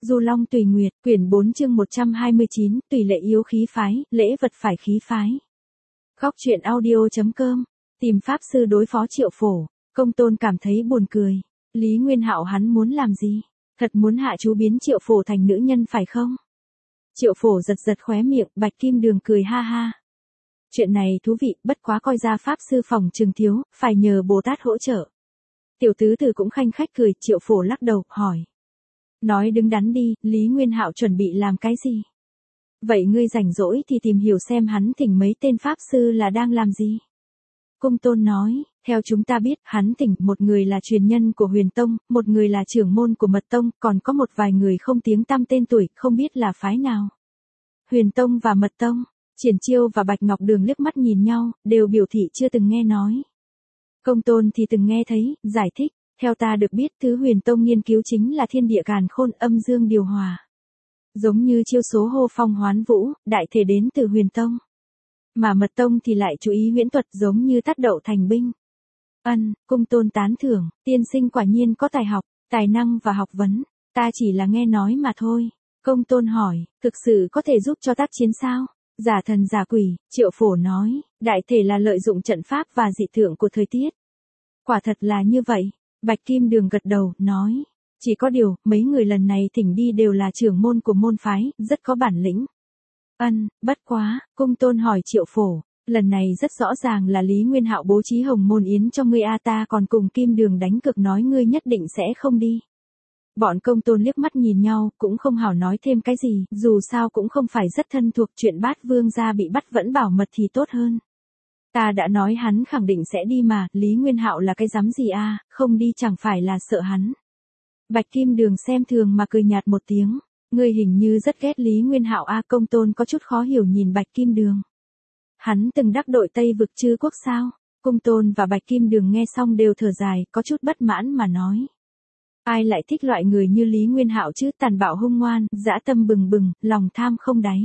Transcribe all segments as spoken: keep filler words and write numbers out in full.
Du Long Tùy Nguyệt, quyển bốn chương một trăm hai mươi chín, tùy lệ yếu khí phái, lễ vật phải khí phái. Góc truyện audio.com, tìm pháp sư đối phó Triệu Phổ, Công Tôn cảm thấy buồn cười. Lý Nguyên Hạo hắn muốn làm gì? Thật muốn hạ chú biến Triệu Phổ thành nữ nhân phải không? Triệu Phổ giật giật khóe miệng, Bạch Kim Đường cười ha ha. Chuyện này thú vị, bất quá coi ra pháp sư phòng trường thiếu, phải nhờ Bồ Tát hỗ trợ. Tiểu tứ tử cũng khanh khách cười, Triệu Phổ lắc đầu, hỏi. Nói đứng đắn đi, Lý Nguyên Hạo chuẩn bị làm cái gì? Vậy ngươi rảnh rỗi thì tìm hiểu xem hắn thỉnh mấy tên pháp sư là đang làm gì? Công Tôn nói, theo chúng ta biết, hắn thỉnh một người là truyền nhân của Huyền Tông, một người là trưởng môn của Mật Tông, còn có một vài người không tiếng tăm tên tuổi, không biết là phái nào. Huyền Tông và Mật Tông, Triển Chiêu và Bạch Ngọc Đường liếc mắt nhìn nhau, đều biểu thị chưa từng nghe nói. Công Tôn thì từng nghe thấy, giải thích. Theo ta được biết, thứ Huyền Tông nghiên cứu chính là thiên địa càn khôn, âm dương điều hòa. Giống như chiêu số hô phong hoán vũ, đại thể đến từ Huyền Tông. Mà Mật Tông thì lại chú ý huyễn thuật, giống như tát đậu thành binh. Ân, Công Tôn tán thưởng, tiên sinh quả nhiên có tài học, tài năng và học vấn, ta chỉ là nghe nói mà thôi. Công Tôn hỏi, thực sự có thể giúp cho tác chiến sao? Giả thần giả quỷ, Triệu Phổ nói, đại thể là lợi dụng trận pháp và dị tượng của thời tiết. Quả thật là như vậy. Bạch Kim Đường gật đầu, nói. Chỉ có điều, mấy người lần này thỉnh đi đều là trưởng môn của môn phái, rất có bản lĩnh. Ân, bất quá, Công Tôn hỏi Triệu Phổ, lần này rất rõ ràng là Lý Nguyên Hạo bố trí hồng môn yến cho ngươi a, ta còn cùng Kim Đường đánh cược nói ngươi nhất định sẽ không đi. Bọn Công Tôn liếc mắt nhìn nhau, cũng không hảo nói thêm cái gì, dù sao cũng không phải rất thân thuộc, chuyện Bát Vương gia bị bắt vẫn bảo mật thì tốt hơn. Ta đã nói hắn khẳng định sẽ đi mà, Lý Nguyên Hạo là cái dám gì a, không đi chẳng phải là sợ hắn. Bạch Kim Đường xem thường mà cười nhạt một tiếng, ngươi hình như rất ghét Lý Nguyên Hạo a. Công Tôn có chút khó hiểu nhìn Bạch Kim Đường. Hắn từng đắc đội Tây vực Trư Quốc sao? Công Tôn và Bạch Kim Đường nghe xong đều thở dài, có chút bất mãn mà nói. Ai lại thích loại người như Lý Nguyên Hạo chứ, tàn bạo hung ngoan, dã tâm bừng bừng, lòng tham không đáy.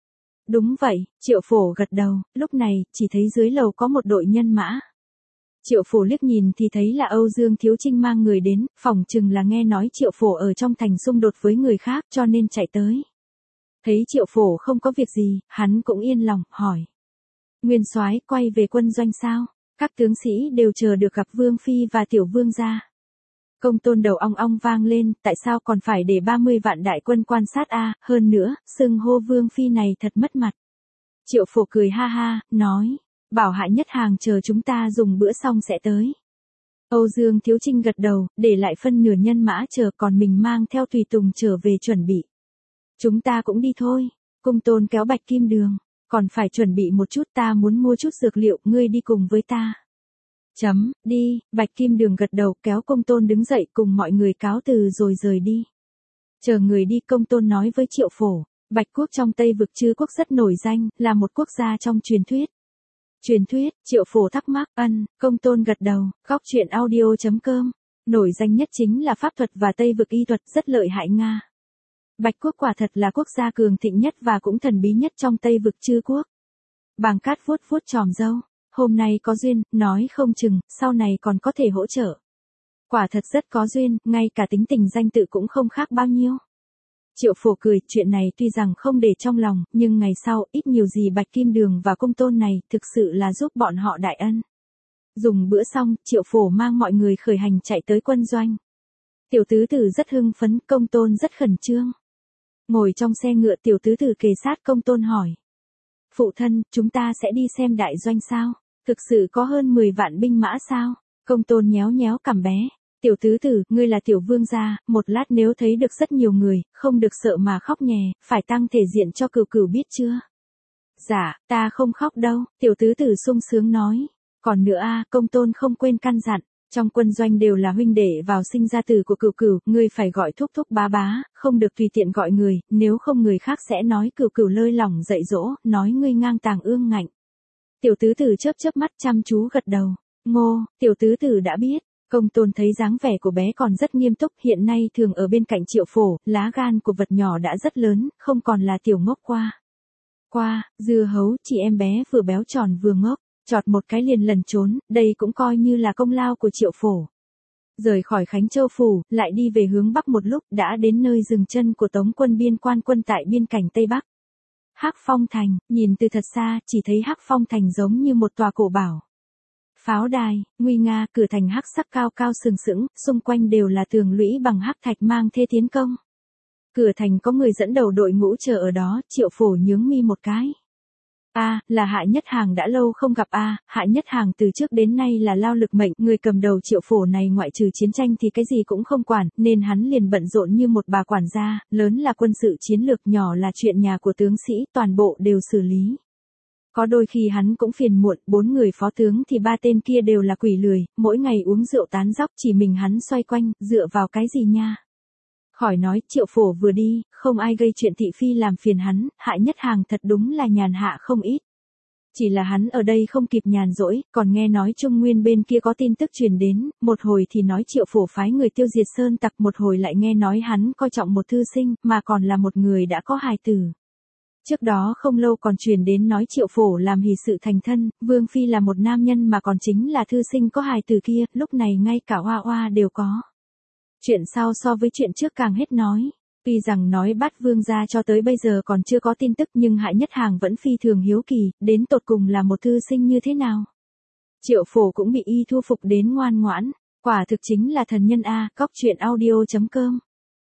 Đúng vậy, Triệu Phổ gật đầu, lúc này, chỉ thấy dưới lầu có một đội nhân mã. Triệu Phổ liếc nhìn thì thấy là Âu Dương Thiếu Trinh mang người đến, phỏng chừng là nghe nói Triệu Phổ ở trong thành xung đột với người khác cho nên chạy tới. Thấy Triệu Phổ không có việc gì, hắn cũng yên lòng, hỏi. Nguyên soái quay về quân doanh sao? Các tướng sĩ đều chờ được gặp Vương Phi và Tiểu Vương gia. Công Tôn đầu ong ong vang lên, tại sao còn phải để ba mươi vạn đại quân quan sát a, hơn nữa, xưng hô Vương Phi này thật mất mặt. Triệu Phổ cười ha ha, nói, bảo Hạ Nhất Hàng chờ chúng ta dùng bữa xong sẽ tới. Âu Dương Thiếu Trinh gật đầu, để lại phân nửa nhân mã chờ, còn mình mang theo tùy tùng trở về chuẩn bị. Chúng ta cũng đi thôi. Công Tôn kéo Bạch Kim Đường, còn phải chuẩn bị một chút, ta muốn mua chút dược liệu, ngươi đi cùng với ta. Chấm, đi, Bạch Kim Đường gật đầu, kéo Công Tôn đứng dậy cùng mọi người cáo từ rồi rời đi. Chờ người đi, Công Tôn nói với Triệu Phổ, Bạch Quốc trong Tây vực Trư Quốc rất nổi danh, là một quốc gia trong truyền thuyết. Truyền thuyết, Triệu Phổ thắc mắc, ân, Công Tôn gật đầu, góc truyện audio.com, nổi danh nhất chính là pháp thuật và Tây vực y thuật, rất lợi hại Nga. Bạch Quốc quả thật là quốc gia cường thịnh nhất và cũng thần bí nhất trong Tây vực Trư Quốc. Bàng Cát vuốt vuốt tròm râu. Hôm nay có duyên, nói không chừng, sau này còn có thể hỗ trợ. Quả thật rất có duyên, ngay cả tính tình danh tự cũng không khác bao nhiêu. Triệu Phổ cười, chuyện này tuy rằng không để trong lòng, nhưng ngày sau, ít nhiều gì Bạch Kim Đường và Công Tôn này, thực sự là giúp bọn họ đại ân. Dùng bữa xong, Triệu Phổ mang mọi người khởi hành chạy tới quân doanh. Tiểu tứ tử rất hưng phấn, Công Tôn rất khẩn trương. Ngồi trong xe ngựa, tiểu tứ tử kề sát Công Tôn hỏi. Phụ thân, chúng ta sẽ đi xem đại doanh sao? Thực sự có hơn mười vạn binh mã sao? Công Tôn nhéo nhéo cằm bé. Tiểu tứ tử, ngươi là tiểu vương gia, một lát nếu thấy được rất nhiều người, không được sợ mà khóc nhè, phải tăng thể diện cho cửu cửu biết chưa? Dạ, ta không khóc đâu, tiểu tứ tử sung sướng nói. Còn nữa a, Công Tôn không quên căn dặn, trong quân doanh đều là huynh đệ vào sinh ra tử của cửu cửu, ngươi phải gọi thúc thúc bá bá, không được tùy tiện gọi người, nếu không người khác sẽ nói cửu cửu lơi lỏng dạy dỗ, nói ngươi ngang tàng ương ngạnh. Tiểu tứ tử chớp chớp mắt chăm chú gật đầu. Ngô, tiểu tứ tử đã biết. Công Tôn thấy dáng vẻ của bé còn rất nghiêm túc, hiện nay thường ở bên cạnh Triệu Phổ, lá gan của vật nhỏ đã rất lớn, không còn là tiểu ngốc qua. Qua, dưa hấu, chị em bé vừa béo tròn vừa ngốc, chọt một cái liền lẩn trốn, đây cũng coi như là công lao của Triệu Phổ. Rời khỏi Khánh Châu Phủ, lại đi về hướng Bắc một lúc đã đến nơi dừng chân của Tống quân biên quan quân tại biên cảnh Tây Bắc. Hắc Phong Thành, nhìn từ thật xa, chỉ thấy Hắc Phong Thành giống như một tòa cổ bảo. Pháo đài, nguy nga, cửa thành hắc sắc cao cao sừng sững, xung quanh đều là tường lũy bằng hắc thạch mang thê tiến công. Cửa thành có người dẫn đầu đội ngũ chờ ở đó, Triệu Phổ nhướng mi một cái. A, à, là Hạ Nhất Hàng đã lâu không gặp a, à, Hạ Nhất Hàng từ trước đến nay là lao lực mệnh, người cầm đầu Triệu Phổ này ngoại trừ chiến tranh thì cái gì cũng không quản, nên hắn liền bận rộn như một bà quản gia, lớn là quân sự chiến lược, nhỏ là chuyện nhà của tướng sĩ, toàn bộ đều xử lý. Có đôi khi hắn cũng phiền muộn, bốn người phó tướng thì ba tên kia đều là quỷ lười, mỗi ngày uống rượu tán dóc, chỉ mình hắn xoay quanh, dựa vào cái gì nha. Khỏi nói, Triệu Phổ vừa đi, không ai gây chuyện thị phi làm phiền hắn, Hạ Nhất Hàng thật đúng là nhàn hạ không ít. Chỉ là hắn ở đây không kịp nhàn rỗi, còn nghe nói Trung Nguyên bên kia có tin tức truyền đến, một hồi thì nói Triệu Phổ phái người tiêu diệt sơn tặc, một hồi lại nghe nói hắn coi trọng một thư sinh, mà còn là một người đã có hài tử. Trước đó không lâu còn truyền đến nói Triệu Phổ làm hỷ sự thành thân, Vương Phi là một nam nhân mà còn chính là thư sinh có hài tử kia, lúc này ngay cả oa oa đều có. Chuyện sau so với chuyện trước càng hết nói. Tuy rằng nói Bát Vương gia cho tới bây giờ còn chưa có tin tức nhưng Hạ Nhất Hàng vẫn phi thường hiếu kỳ, đến tột cùng là một thư sinh như thế nào. Triệu Phổ cũng bị y thu phục đến ngoan ngoãn, quả thực chính là thần nhân a, cóc truyện audio chấm com.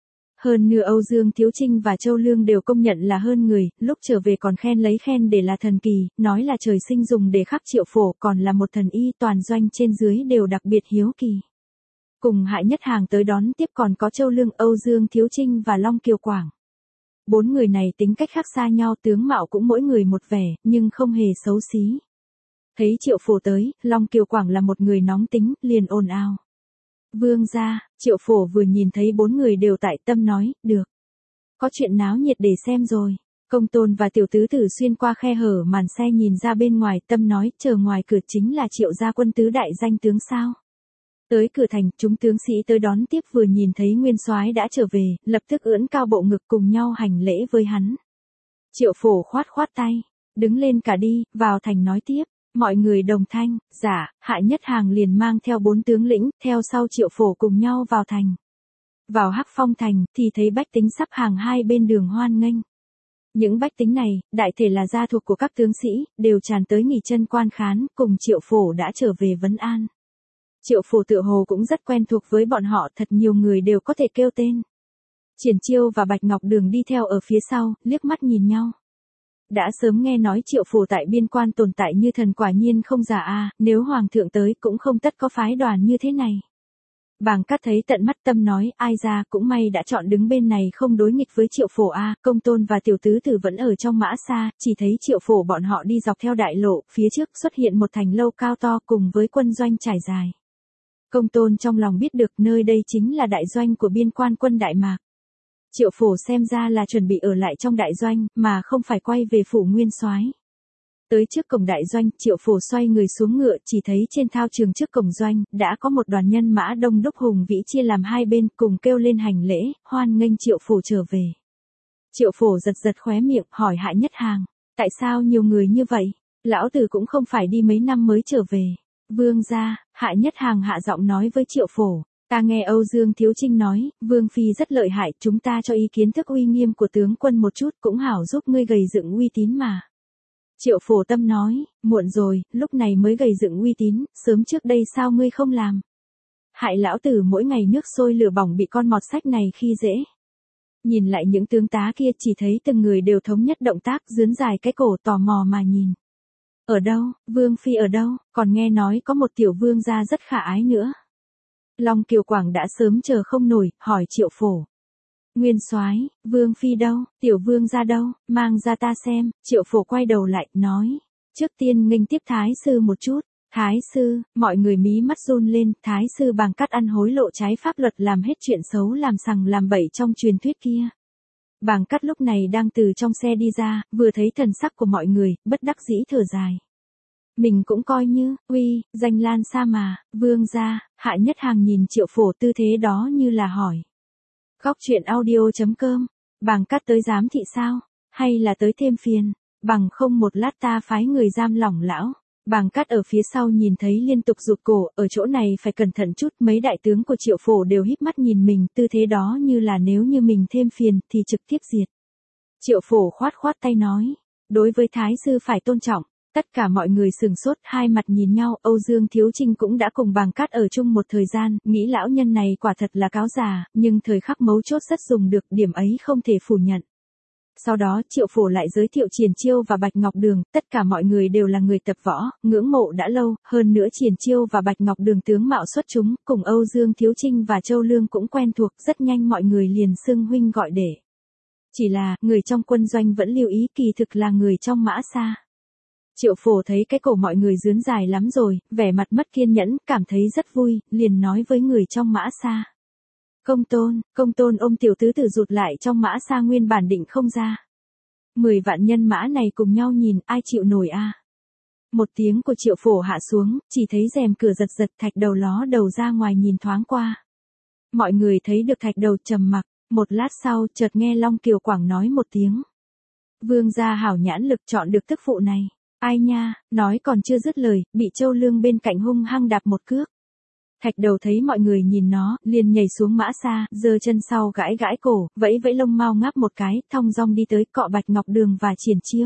Hơn nữa Âu Dương Thiếu Trinh và Châu Lương đều công nhận là hơn người, lúc trở về còn khen lấy khen để là thần kỳ, nói là trời sinh dùng để khắc Triệu Phổ, còn là một thần y, toàn doanh trên dưới đều đặc biệt hiếu kỳ. Cùng Hạ Nhất Hàng tới đón tiếp còn có Châu Lương, Âu Dương Thiếu Trinh và Long Kiều Quảng. Bốn người này tính cách khác xa nhau, tướng mạo cũng mỗi người một vẻ, nhưng không hề xấu xí. Thấy Triệu Phổ tới, Long Kiều Quảng là một người nóng tính, liền ồn ào. Vương gia, Triệu Phổ vừa nhìn thấy bốn người đều tại tâm nói, được. Có chuyện náo nhiệt để xem rồi. Công Tôn và tiểu tứ tử xuyên qua khe hở màn xe nhìn ra bên ngoài, tâm nói, chờ ngoài cửa chính là Triệu gia quân tứ đại danh tướng sao. Tới cửa thành, chúng tướng sĩ tới đón tiếp vừa nhìn thấy Nguyên Soái đã trở về, lập tức ưỡn cao bộ ngực cùng nhau hành lễ với hắn. Triệu Phổ khoát khoát tay, đứng lên cả đi, vào thành nói tiếp. Mọi người đồng thanh, dạ, Hạ Nhất Hàng liền mang theo bốn tướng lĩnh, theo sau Triệu Phổ cùng nhau vào thành. Vào Hắc Phong Thành, thì thấy bách tính sắp hàng hai bên đường hoan nghênh. Những bách tính này, đại thể là gia thuộc của các tướng sĩ, đều tràn tới nghỉ chân quan khán, cùng Triệu Phổ đã trở về vấn an. Triệu Phổ tựa hồ cũng rất quen thuộc với bọn họ, thật nhiều người đều có thể kêu tên. Triển Chiêu và Bạch Ngọc Đường đi theo ở phía sau, liếc mắt nhìn nhau. Đã sớm nghe nói Triệu Phổ tại biên quan tồn tại như thần, quả nhiên không giả a, nếu hoàng thượng tới cũng không tất có phái đoàn như thế này. Bàng Cát thấy tận mắt, tâm nói, ai ra, cũng may đã chọn đứng bên này không đối nghịch với Triệu Phổ a. Công Tôn và tiểu tứ tử vẫn ở trong mã xa, chỉ thấy Triệu Phổ bọn họ đi dọc theo đại lộ, phía trước xuất hiện một thành lâu cao to cùng với quân doanh trải dài. Công Tôn trong lòng biết được nơi đây chính là đại doanh của biên quan quân Đại Mạc. Triệu Phổ xem ra là chuẩn bị ở lại trong đại doanh, mà không phải quay về phủ Nguyên Soái. Tới trước cổng đại doanh, Triệu Phổ xoay người xuống ngựa, chỉ thấy trên thao trường trước cổng doanh, đã có một đoàn nhân mã đông đúc hùng vĩ chia làm hai bên, cùng kêu lên hành lễ, hoan nghênh Triệu Phổ trở về. Triệu Phổ giật giật khóe miệng, hỏi Hạ Nhất Hàng, tại sao nhiều người như vậy? Lão tử cũng không phải đi mấy năm mới trở về. Vương gia, Hạ Nhất Hàng hạ giọng nói với Triệu Phổ. Ta nghe Âu Dương Thiếu Trinh nói, Vương Phi rất lợi hại, chúng ta cho ý kiến thức uy nghiêm của tướng quân một chút, cũng hảo giúp ngươi gầy dựng uy tín mà. Triệu Phổ tâm nói, muộn rồi, lúc này mới gầy dựng uy tín, sớm trước đây sao ngươi không làm? Hại lão tử mỗi ngày nước sôi lửa bỏng bị con mọt sách này khi dễ. Nhìn lại những tướng tá kia, chỉ thấy từng người đều thống nhất động tác, dướn dài cái cổ, tò mò mà nhìn. Ở đâu, Vương Phi ở đâu, còn nghe nói có một tiểu vương gia rất khả ái nữa. Long Kiều Quảng đã sớm chờ không nổi, hỏi Triệu Phổ. Nguyên Soái, Vương Phi đâu, tiểu vương gia đâu, mang ra ta xem. Triệu Phổ quay đầu lại, nói. Trước tiên nghênh tiếp Thái Sư một chút. Thái Sư, mọi người mí mắt run lên, Thái Sư Bàng Cát ăn hối lộ trái pháp luật, làm hết chuyện xấu, làm sằng làm bậy trong truyền thuyết kia. Bàng Cát lúc này đang từ trong xe đi ra, vừa thấy thần sắc của mọi người, bất đắc dĩ thở dài. Mình cũng coi như, uy, danh lan xa mà, vương gia. Hạ Nhất Hàng nhìn Triệu Phổ tư thế đó như là hỏi. Góc truyện audio chấm com, Bàng Cát tới giám thị sao, hay là tới thêm phiền, bằng không một lát ta phái người giam lỏng lão. Bàng Cát ở phía sau nhìn thấy liên tục rụt cổ, ở chỗ này phải cẩn thận chút, mấy đại tướng của Triệu Phổ đều híp mắt nhìn mình, tư thế đó như là nếu như mình thêm phiền, thì trực tiếp diệt. Triệu Phổ khoát khoát tay nói, đối với Thái sư phải tôn trọng. Tất cả mọi người sừng sốt, hai mặt nhìn nhau, Âu Dương Thiếu Trinh cũng đã cùng Bàng Cát ở chung một thời gian, nghĩ lão nhân này quả thật là cáo già, nhưng thời khắc mấu chốt rất dùng được, điểm ấy không thể phủ nhận. Sau đó Triệu Phổ lại giới thiệu Triển Chiêu và Bạch Ngọc Đường, tất cả mọi người đều là người tập võ, ngưỡng mộ đã lâu, hơn nữa Triển Chiêu và Bạch Ngọc Đường tướng mạo xuất chúng, cùng Âu Dương Thiếu Trinh và Châu Lương cũng quen thuộc, rất nhanh mọi người liền xưng huynh gọi đệ. Chỉ là, người trong quân doanh vẫn lưu ý kỳ thực là người trong Mã Sa. Triệu Phổ thấy cái cổ mọi người dướn dài lắm rồi, vẻ mặt mất kiên nhẫn, cảm thấy rất vui, liền nói với người trong Mã Sa. Công tôn, công tôn ôm tiểu tứ tử rụt lại trong Mã Sa nguyên bản định không ra. Mười vạn nhân mã này cùng nhau nhìn, ai chịu nổi a? À? Một tiếng của Triệu Phổ hạ xuống, chỉ thấy rèm cửa giật giật, Thạch Đầu ló đầu ra ngoài nhìn thoáng qua. Mọi người thấy được Thạch Đầu trầm mặc, một lát sau, chợt nghe Long Kiều Quảng nói một tiếng. Vương gia hảo nhãn lực chọn được tức phụ này. Ai nha, nói còn chưa dứt lời, bị Châu Lương bên cạnh hung hăng đạp một cước. Thạch Đầu thấy mọi người nhìn nó, liền nhảy xuống Mã Sa, giơ chân sau gãi gãi cổ, vẫy vẫy lông mao ngáp một cái, thong dong đi tới cọ Bạch Ngọc Đường và Triển Chiêu.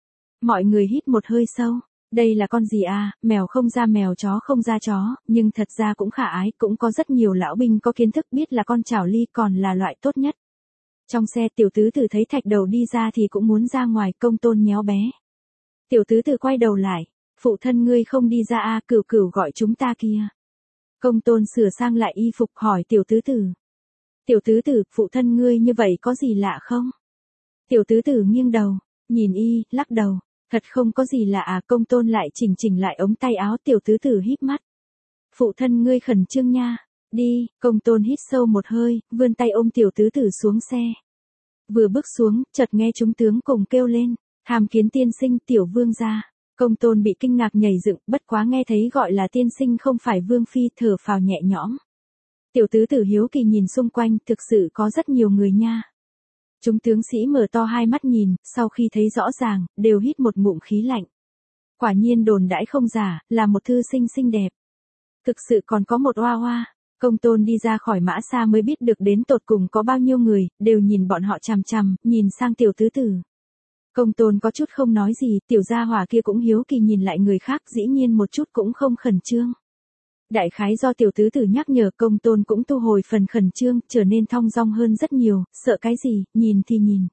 Mọi người hít một hơi sâu, đây là con gì à, mèo không ra mèo, chó không ra chó, nhưng thật ra cũng khả ái, cũng có rất nhiều lão binh có kiến thức biết là con chảo ly còn là loại tốt nhất. Trong xe tiểu tứ tử thấy Thạch Đầu đi ra thì cũng muốn ra ngoài, Công tôn nhéo bé. Tiểu tứ tử quay đầu lại, phụ thân ngươi không đi ra à, Cửu Cửu gọi chúng ta kia. Công tôn sửa sang lại y phục hỏi tiểu tứ tử. Tiểu tứ tử, phụ thân ngươi như vậy có gì lạ không? Tiểu tứ tử nghiêng đầu, nhìn y, lắc đầu, thật không có gì lạ à. Công tôn lại chỉnh chỉnh lại ống tay áo, tiểu tứ tử híp mắt. Phụ thân ngươi khẩn trương nha, đi. Công tôn hít sâu một hơi, vươn tay ôm tiểu tứ tử xuống xe. Vừa bước xuống, chợt nghe chúng tướng cùng kêu lên, tham kiến tiên sinh, tiểu vương gia. Công tôn bị kinh ngạc nhảy dựng, bất quá nghe thấy gọi là tiên sinh không phải vương phi, thở phào nhẹ nhõm. Tiểu tứ tử hiếu kỳ nhìn xung quanh, thực sự có rất nhiều người nha. Chúng tướng sĩ mở to hai mắt nhìn, sau khi thấy rõ ràng, đều hít một ngụm khí lạnh. Quả nhiên đồn đãi không giả, là một thư sinh xinh đẹp. Thực sự còn có một oa oa. Công tôn đi ra khỏi Mã Sa mới biết được đến tột cùng có bao nhiêu người, đều nhìn bọn họ chằm chằm, nhìn sang tiểu tứ tử. Công tôn có chút không nói gì, tiểu gia hỏa kia cũng hiếu kỳ nhìn lại người khác, dĩ nhiên một chút cũng không khẩn trương. Đại khái do tiểu tứ tử nhắc nhở, Công tôn cũng thu hồi phần khẩn trương, trở nên thong dong hơn rất nhiều, sợ cái gì, nhìn thì nhìn.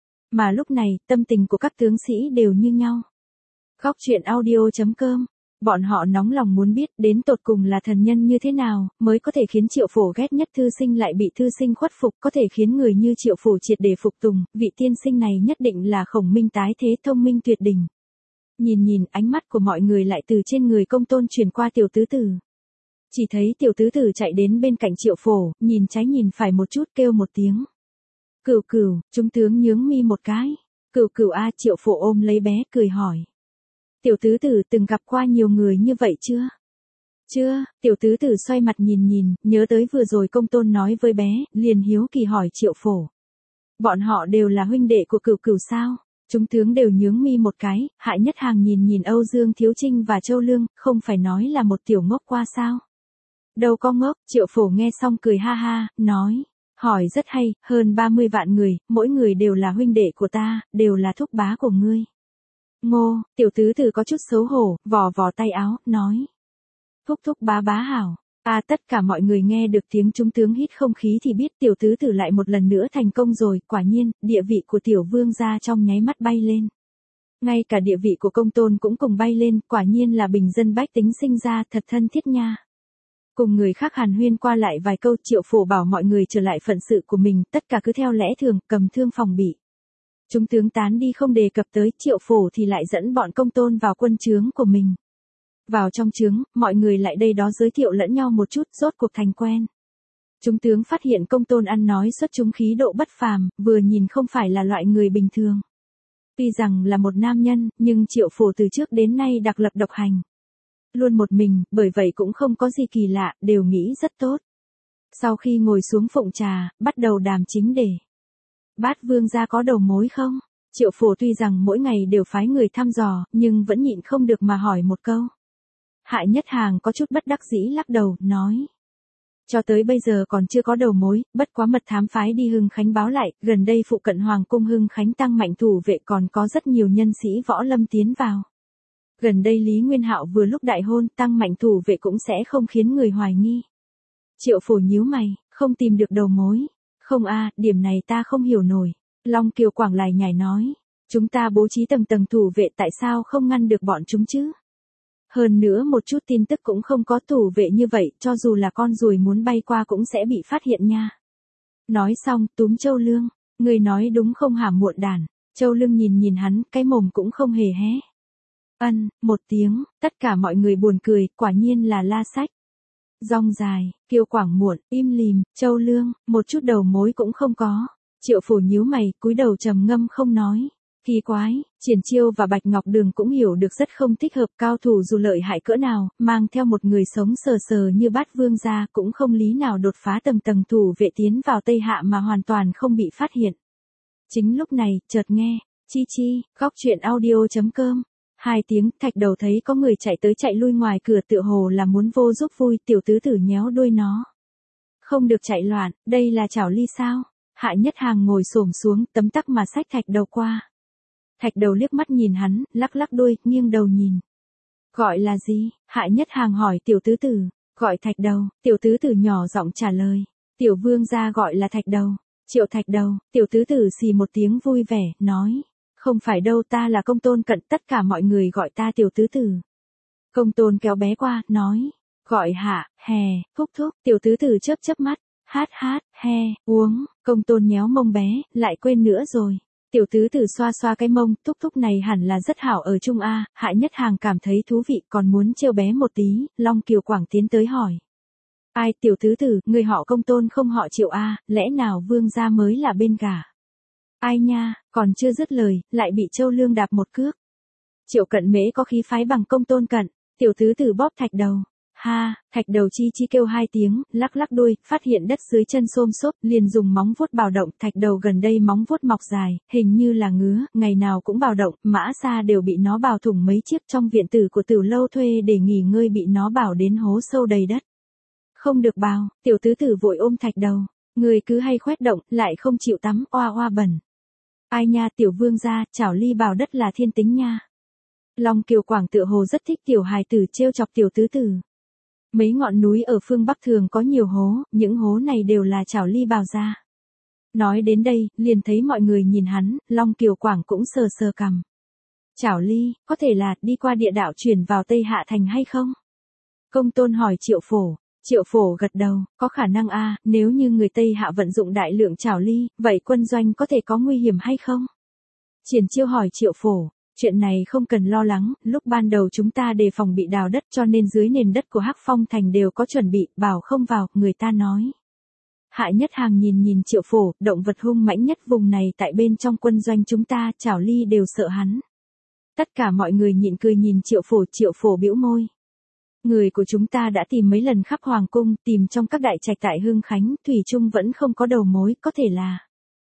Mà lúc này, tâm tình của các tướng sĩ đều như nhau. Góc truyện audio chấm com. Bọn họ nóng lòng muốn biết đến tột cùng là thần nhân như thế nào, mới có thể khiến Triệu Phổ ghét nhất thư sinh lại bị thư sinh khuất phục, có thể khiến người như Triệu Phổ triệt để phục tùng, vị tiên sinh này nhất định là khổng minh tái thế, thông minh tuyệt đỉnh. Nhìn nhìn, ánh mắt của mọi người lại từ trên người Công tôn chuyển qua tiểu tứ tử. Chỉ thấy tiểu tứ tử chạy đến bên cạnh Triệu Phổ, nhìn trái nhìn phải một chút, kêu một tiếng. Cửu Cửu, chúng tướng nhướng mi một cái. Cửu Cửu a. Triệu Phổ ôm lấy bé, cười hỏi. Tiểu tứ tử từng gặp qua nhiều người như vậy chưa? Chưa. Tiểu tứ tử xoay mặt nhìn nhìn, nhớ tới vừa rồi Công tôn nói với bé, liền hiếu kỳ hỏi Triệu Phổ. Bọn họ đều là huynh đệ của Cửu Cửu sao? Chúng tướng đều nhướng mi một cái, Hại Nhất Hàng nhìn nhìn Âu Dương Thiếu Trinh và Châu Lương, không phải nói là một tiểu ngốc qua sao? Đâu có ngốc. Triệu Phổ nghe xong cười ha ha, nói. Hỏi rất hay, hơn ba mươi vạn người, mỗi người đều là huynh đệ của ta, đều là thúc bá của ngươi. Ngô, tiểu tứ tử có chút xấu hổ, vò vò tay áo, nói. Thúc thúc bá bá hảo. À, tất cả mọi người nghe được tiếng chúng tướng hít không khí thì biết tiểu tứ tử lại một lần nữa thành công rồi, quả nhiên, địa vị của tiểu vương gia trong nháy mắt bay lên. Ngay cả địa vị của Công tôn cũng cùng bay lên, quả nhiên là bình dân bách tính sinh ra, thật thân thiết nha. Cùng người khác hàn huyên qua lại vài câu, Triệu Phổ bảo mọi người trở lại phận sự của mình, tất cả cứ theo lẽ thường, cầm thương phòng bị. Chúng tướng tán đi không đề cập tới, Triệu Phổ thì lại dẫn bọn Công tôn vào quân trướng của mình. Vào trong trướng, mọi người lại đây đó giới thiệu lẫn nhau một chút, rốt cuộc thành quen. Chúng tướng phát hiện Công tôn ăn nói xuất chúng, khí độ bất phàm, vừa nhìn không phải là loại người bình thường. Tuy rằng là một nam nhân, nhưng Triệu Phổ từ trước đến nay đặc lập độc hành. Luôn một mình, bởi vậy cũng không có gì kỳ lạ, đều nghĩ rất tốt. Sau khi ngồi xuống phụng trà, bắt đầu đàm chính đề. Bát vương gia có đầu mối không? Triệu Phổ tuy rằng mỗi ngày đều phái người thăm dò, nhưng vẫn nhịn không được mà hỏi một câu. Hạ Nhất Hàng có chút bất đắc dĩ lắc đầu, nói. Cho tới bây giờ còn chưa có đầu mối, bất quá mật thám phái đi Hưng Khánh báo lại, gần đây phụ cận Hoàng cung Hưng Khánh tăng mạnh thủ vệ còn có rất nhiều nhân sĩ võ lâm tiến vào. Gần đây Lý Nguyên Hạo vừa lúc đại hôn, tăng mạnh thủ vệ cũng sẽ không khiến người hoài nghi. Triệu Phổ nhíu mày, không tìm được đầu mối. Không a, điểm này ta không hiểu nổi. Long Kiều Quảng lại nhảy nói. Chúng ta bố trí tầng tầng thủ vệ tại sao không ngăn được bọn chúng chứ? Hơn nữa một chút tin tức cũng không có thủ vệ như vậy, cho dù là con ruồi muốn bay qua cũng sẽ bị phát hiện nha. Nói xong, túm Châu Lương. Người nói đúng không hả muộn đàn? Châu Lương nhìn nhìn hắn, cái mồm cũng không hề hé. Ân, một tiếng, tất cả mọi người buồn cười, quả nhiên là La Sách. Rong dài, Kiều Quảng muộn, im lìm, Châu Lương, một chút đầu mối cũng không có. Triệu Phổ nhíu mày, cúi đầu trầm ngâm không nói. Kỳ quái, Triển Chiêu và Bạch Ngọc Đường cũng hiểu được rất không thích hợp, cao thủ dù lợi hại cỡ nào, mang theo một người sống sờ sờ như Bát Vương gia cũng không lý nào đột phá tầng tầng thủ vệ tiến vào Tây Hạ mà hoàn toàn không bị phát hiện. Chính lúc này, chợt nghe, chi chi, góc truyện audio.com. Hai tiếng, Thạch Đầu thấy có người chạy tới chạy lui ngoài cửa tựa hồ là muốn vô giúp vui, tiểu tứ tử nhéo đuôi nó. Không được chạy loạn, đây là chảo ly sao? Hạ Nhất Hàng ngồi xổm xuống, tấm tắc mà xách Thạch Đầu qua. Thạch Đầu liếc mắt nhìn hắn, lắc lắc đuôi, nghiêng đầu nhìn. Gọi là gì? Hạ Nhất Hàng hỏi tiểu tứ tử. Gọi Thạch Đầu, tiểu tứ tử nhỏ giọng trả lời. Tiểu vương gia gọi là Thạch Đầu. Triệu Thạch Đầu, tiểu tứ tử xì một tiếng vui vẻ, nói. Không phải đâu, ta là Công Tôn Cận, tất cả mọi người gọi ta tiểu tứ tử. Công Tôn kéo bé qua, nói. Gọi Hạ, hè, thúc thúc, tiểu tứ tử chớp chớp mắt. Hát hát, he, uống, Công Tôn nhéo mông bé, lại quên nữa rồi. Tiểu tứ tử xoa xoa cái mông, thúc thúc này hẳn là rất hảo ở Trung A, Hạ Nhất Hàng cảm thấy thú vị còn muốn trêu bé một tí, Long Kiều Quảng tiến tới hỏi. Ai tiểu tứ tử, người họ Công Tôn không họ Triệu A, lẽ nào vương gia mới là bên gả? Ai nha, còn chưa dứt lời, lại bị Châu Lương đạp một cước. Triệu Cận Mễ có khí phái bằng Công Tôn Cận, tiểu tứ tử bóp Thạch Đầu. Ha, Thạch Đầu chi chi kêu hai tiếng, lắc lắc đuôi, phát hiện đất dưới chân xôm xốp, liền dùng móng vuốt bào động. Thạch Đầu gần đây móng vuốt mọc dài, hình như là ngứa, ngày nào cũng bào động, mã xa đều bị nó bào thủng mấy chiếc, trong viện tử của Tửu Lâu thuê để nghỉ ngơi bị nó bào đến hố sâu đầy đất. Không được bào, tiểu tứ tử vội ôm Thạch Đầu, người cứ hay khoét động, lại không chịu tắm, oa oa bẩn. Ai nha, tiểu vương gia, chảo ly bào đất là thiên tính nha. Long Kiều Quảng tựa hồ rất thích tiểu hài tử trêu chọc tiểu tứ tử. Mấy ngọn núi ở phương Bắc thường có nhiều hố, những hố này đều là chảo ly bào ra. Nói đến đây, liền thấy mọi người nhìn hắn, Long Kiều Quảng cũng sờ sờ cằm. Chảo ly, có thể là đi qua địa đạo chuyển vào Tây Hạ Thành hay không? Công Tôn hỏi Triệu Phổ. Triệu Phổ gật đầu, có khả năng a, nếu như người Tây Hạ vận dụng đại lượng chảo ly, vậy quân doanh có thể có nguy hiểm hay không? Triển Chiêu hỏi Triệu Phổ. Chuyện này không cần lo lắng, lúc ban đầu chúng ta đề phòng bị đào đất cho nên dưới nền đất của Hắc Phong Thành đều có chuẩn bị, bảo không vào, người ta nói. Hạ Nhất Hàng nhìn nhìn Triệu Phổ, động vật hung mãnh nhất vùng này tại bên trong quân doanh chúng ta, chảo ly đều sợ hắn. Tất cả mọi người nhịn cười nhìn Triệu Phổ, Triệu Phổ bĩu môi. Người của chúng ta đã tìm mấy lần khắp Hoàng cung, tìm trong các đại trạch tại Hưng Khánh, thủy chung vẫn không có đầu mối, có thể là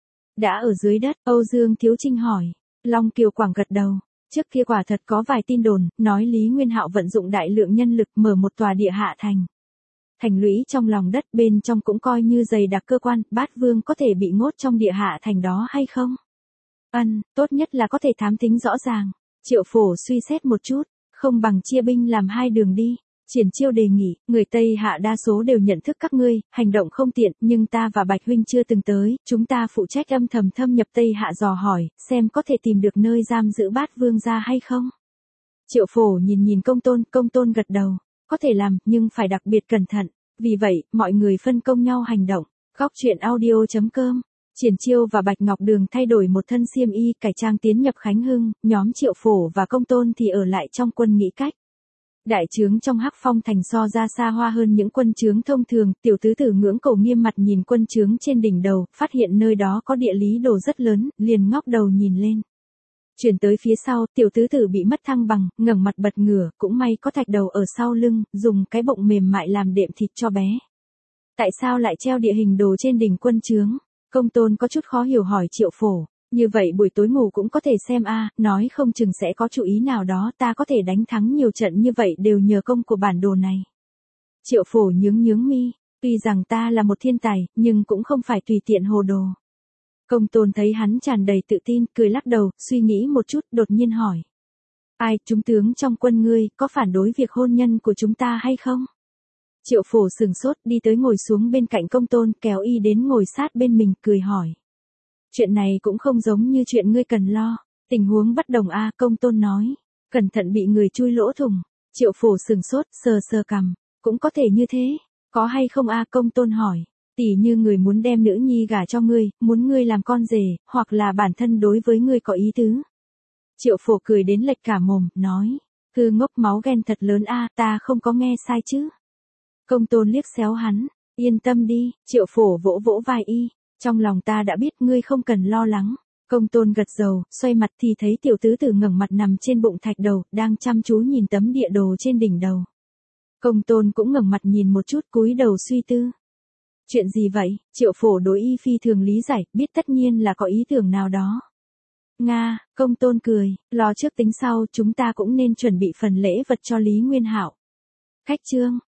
đã ở dưới đất. Âu Dương Thiếu Trinh hỏi. Long Kiều Quảng gật đầu. Trước kia quả thật có vài tin đồn, nói Lý Nguyên Hạo vận dụng đại lượng nhân lực mở một tòa địa hạ thành. Thành lũy trong lòng đất, bên trong cũng coi như dày đặc cơ quan, Bát Vương có thể bị ngốt trong địa hạ thành đó hay không? Ân, tốt nhất là có thể thám tính rõ ràng. Triệu Phổ suy xét một chút, không bằng chia binh làm hai đường đi. Triển Chiêu đề nghị, người Tây Hạ đa số đều nhận thức các ngươi, hành động không tiện, nhưng ta và Bạch Huynh chưa từng tới, chúng ta phụ trách âm thầm thâm nhập Tây Hạ dò hỏi, xem có thể tìm được nơi giam giữ Bát Vương gia hay không. Triệu Phổ nhìn nhìn Công Tôn, Công Tôn gật đầu, có thể làm, nhưng phải đặc biệt cẩn thận, vì vậy, mọi người phân công nhau hành động. Góc truyện audio.com. Triển Chiêu và Bạch Ngọc Đường thay đổi một thân xiêm y, cải trang tiến nhập Khánh Hưng, nhóm Triệu Phổ và Công Tôn thì ở lại trong quân nghĩ cách. Đại trướng trong Hắc Phong Thành so ra xa hoa hơn những quân trướng thông thường, tiểu tứ tử ngưỡng cổ nghiêm mặt nhìn quân trướng trên đỉnh đầu, phát hiện nơi đó có địa lý đồ rất lớn, liền ngóc đầu nhìn lên. Chuyển tới phía sau, tiểu tứ tử bị mất thăng bằng, ngẩng mặt bật ngửa, cũng may có Thạch Đầu ở sau lưng, dùng cái bụng mềm mại làm đệm thịt cho bé. Tại sao lại treo địa hình đồ trên đỉnh quân trướng? Công Tôn có chút khó hiểu hỏi Triệu Phổ. Như vậy buổi tối ngủ cũng có thể xem a, nói không chừng sẽ có chủ ý nào đó, ta có thể đánh thắng nhiều trận như vậy đều nhờ công của bản đồ này. Triệu Phổ nhướng nhướng mi, tuy rằng ta là một thiên tài, nhưng cũng không phải tùy tiện hồ đồ. Công Tôn thấy hắn tràn đầy tự tin, cười lắc đầu, suy nghĩ một chút, đột nhiên hỏi. Ai, chúng tướng trong quân ngươi, có phản đối việc hôn nhân của chúng ta hay không? Triệu Phổ sừng sốt, đi tới ngồi xuống bên cạnh Công Tôn, kéo y đến ngồi sát bên mình, cười hỏi. Chuyện này cũng không giống như chuyện ngươi cần lo, tình huống bất đồng a, Công Tôn nói. Cẩn thận bị người chui lỗ thủng. Triệu Phổ sừng sốt, sờ sờ cằm, cũng có thể như thế, có hay không a, Công Tôn hỏi. Tỉ như người muốn đem nữ nhi gả cho ngươi, muốn ngươi làm con rể, hoặc là bản thân đối với ngươi có ý tứ. Triệu Phổ cười đến lệch cả mồm, nói. Cứ ngốc, máu ghen thật lớn a, ta không có nghe sai chứ. Công Tôn liếc xéo hắn, yên tâm đi, Triệu Phổ vỗ vỗ vai y, trong lòng ta đã biết ngươi không cần lo lắng. Công Tôn gật đầu, xoay mặt thì thấy tiểu tứ tử ngẩng mặt nằm trên bụng thạch đầu, đang chăm chú nhìn tấm địa đồ trên đỉnh đầu. Công Tôn cũng ngẩng mặt nhìn một chút, cúi đầu suy tư. Chuyện gì vậy? Triệu Phổ đối y phi thường lý giải, biết tất nhiên là có ý tưởng nào đó. Nga, Công Tôn cười, lo trước tính sau, chúng ta cũng nên chuẩn bị phần lễ vật cho Lý Nguyên Hạo. Khách trương,